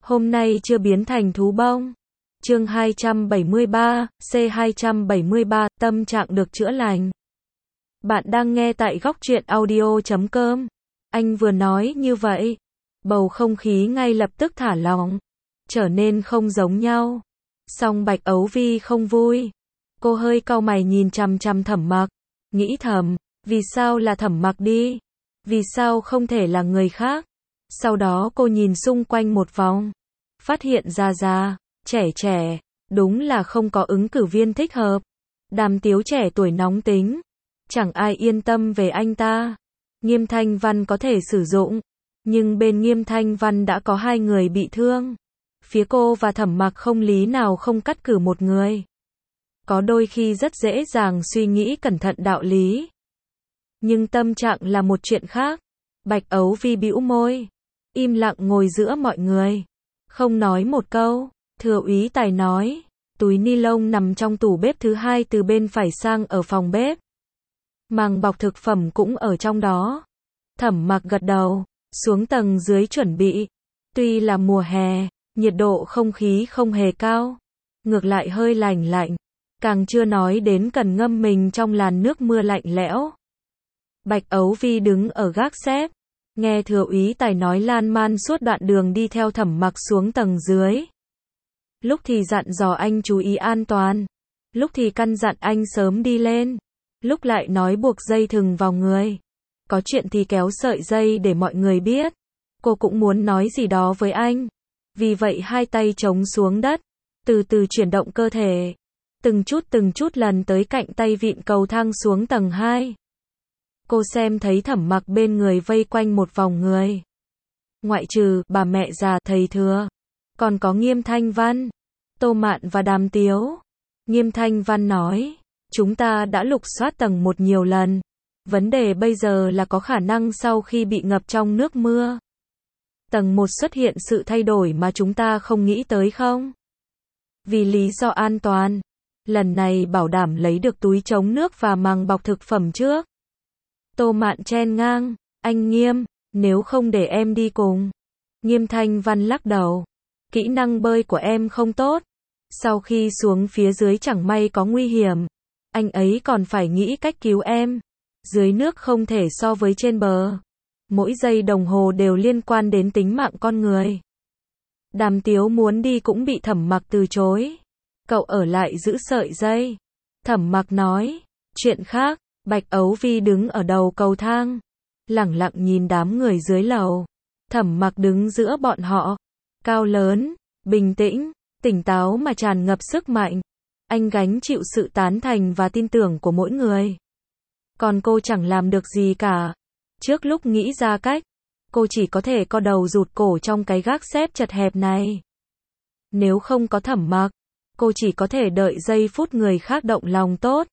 Hôm nay chưa biến thành thú bông. Chương 273, C273, tâm trạng được chữa lành. Bạn đang nghe tại góc truyện audio.com. Anh vừa nói như vậy, bầu không khí ngay lập tức thả lỏng, trở nên không giống nhau. Song Bạch Ấu Vi không vui. Cô hơi cau mày nhìn chằm chằm Thẩm Mặc, nghĩ thầm, vì sao là Thẩm Mặc đi? Vì sao không thể là người khác? Sau đó cô nhìn xung quanh một vòng, phát hiện ra già, trẻ, đúng là không có ứng cử viên thích hợp. Đàm Tiếu trẻ tuổi nóng tính, chẳng ai yên tâm về anh ta. Nghiêm Thanh Văn có thể sử dụng, nhưng bên Nghiêm Thanh Văn đã có 2 người bị thương. Phía cô và Thẩm Mặc không lý nào không cắt cử một người. Có đôi khi rất dễ dàng suy nghĩ cẩn thận đạo lý, nhưng tâm trạng là một chuyện khác. Bạch Ấu Vi bĩu môi, im lặng ngồi giữa mọi người, không nói một câu. Thừa úy Tài nói, túi ni lông nằm trong tủ bếp thứ 2 từ bên phải sang ở phòng bếp. Màng bọc thực phẩm cũng ở trong đó. Thẩm Mặc gật đầu, xuống tầng dưới chuẩn bị. Tuy là mùa hè, nhiệt độ không khí không hề cao, ngược lại hơi lạnh lạnh, càng chưa nói đến cần ngâm mình trong làn nước mưa lạnh lẽo. Bạch Ấu Vi đứng ở gác xếp, nghe Thừa úy Tài nói lan man suốt đoạn đường đi theo Thẩm Mặc xuống tầng dưới. Lúc thì dặn dò anh chú ý an toàn, lúc thì căn dặn anh sớm đi lên, lúc lại nói buộc dây thừng vào người. Có chuyện thì kéo sợi dây để mọi người biết. Cô cũng muốn nói gì đó với anh. Vì vậy 2 tay chống xuống đất, từ từ chuyển động cơ thể, từng chút lần tới cạnh tay vịn cầu thang xuống tầng 2. Cô xem thấy Thẩm Mặc bên người vây quanh một vòng người. Ngoại trừ bà mẹ già thầy Thừa, còn có Nghiêm Thanh Văn, Tô Mạn và Đàm Tiếu. Nghiêm Thanh Văn nói, chúng ta đã lục soát tầng 1 nhiều lần. Vấn đề bây giờ là có khả năng sau khi bị ngập trong nước mưa, tầng 1 xuất hiện sự thay đổi mà chúng ta không nghĩ tới không? Vì lý do an toàn, lần này bảo đảm lấy được túi chống nước và màng bọc thực phẩm trước. Tô Mạn chen ngang, anh Nghiêm, nếu không để em đi cùng. Nghiêm Thanh Văn lắc đầu, kỹ năng bơi của em không tốt. Sau khi xuống phía dưới chẳng may có nguy hiểm, anh ấy còn phải nghĩ cách cứu em. Dưới nước không thể so với trên bờ. Mỗi giây đồng hồ đều liên quan đến tính mạng con người. Đàm Tiếu muốn đi cũng bị Thẩm Mặc từ chối. Cậu ở lại giữ sợi dây. Thẩm Mặc nói, chuyện khác. Bạch Ấu Vi đứng ở đầu cầu thang, lẳng lặng nhìn đám người dưới lầu. Thẩm Mặc đứng giữa bọn họ, cao lớn, bình tĩnh, tỉnh táo mà tràn ngập sức mạnh. Anh gánh chịu sự tán thành và tin tưởng của mỗi người. Còn cô chẳng làm được gì cả. Trước lúc nghĩ ra cách, cô chỉ có thể co đầu rụt cổ trong cái gác xếp chật hẹp này. Nếu không có Thẩm Mặc, cô chỉ có thể đợi giây phút người khác động lòng tốt,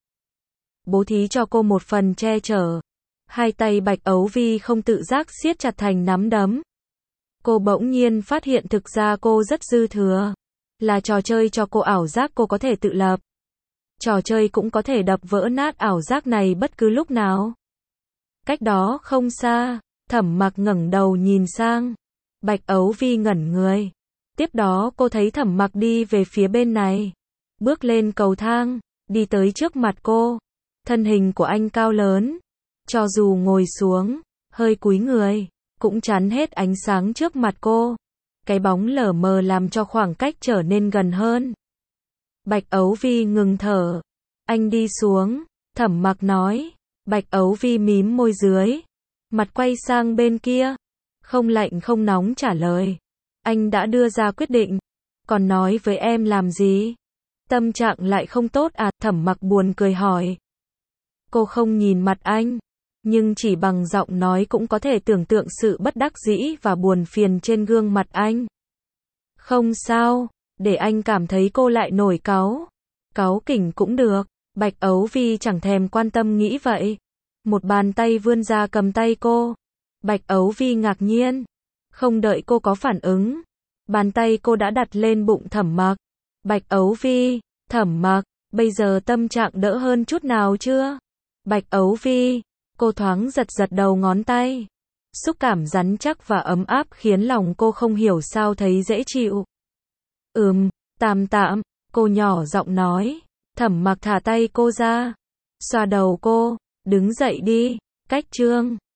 bố thí cho cô một phần che chở. 2 tay Bạch Ấu Vi không tự giác siết chặt thành nắm đấm. Cô bỗng nhiên phát hiện thực ra cô rất dư thừa. Là trò chơi cho cô ảo giác cô có thể tự lập. Trò chơi cũng có thể đập vỡ nát ảo giác này bất cứ lúc nào. Cách đó không xa, Thẩm Mặc ngẩng đầu nhìn sang. Bạch Ấu Vi ngẩn người. Tiếp đó cô thấy Thẩm Mặc đi về phía bên này, bước lên cầu thang, đi tới trước mặt cô. Thân hình của anh cao lớn, cho dù ngồi xuống, hơi cúi người, cũng chắn hết ánh sáng trước mặt cô. Cái bóng lờ mờ làm cho khoảng cách trở nên gần hơn. Bạch Ấu Vi ngừng thở. Anh đi xuống, Thẩm Mặc nói. Bạch Ấu Vi mím môi dưới, mặt quay sang bên kia, không lạnh không nóng trả lời. Anh đã đưa ra quyết định, còn nói với em làm gì? Tâm trạng lại không tốt à? Thẩm Mặc buồn cười hỏi. Cô không nhìn mặt anh, nhưng chỉ bằng giọng nói cũng có thể tưởng tượng sự bất đắc dĩ và buồn phiền trên gương mặt anh. Không sao, để anh cảm thấy cô lại nổi cáu. Cáu kỉnh cũng được. Bạch Ấu Vi chẳng thèm quan tâm nghĩ vậy. Một bàn tay vươn ra cầm tay cô. Bạch Ấu Vi ngạc nhiên. Không đợi cô có phản ứng, bàn tay cô đã đặt lên bụng Thẩm Mặc. Bạch Ấu Vi, Thẩm Mặc, bây giờ tâm trạng đỡ hơn chút nào chưa? Bạch Ấu Vi, cô thoáng giật giật đầu ngón tay. Xúc cảm rắn chắc và ấm áp khiến lòng cô không hiểu sao thấy dễ chịu. Tạm tạm, cô nhỏ giọng nói. Thẩm Mặc thả tay cô ra, xoa đầu cô, đứng dậy đi, cách Trương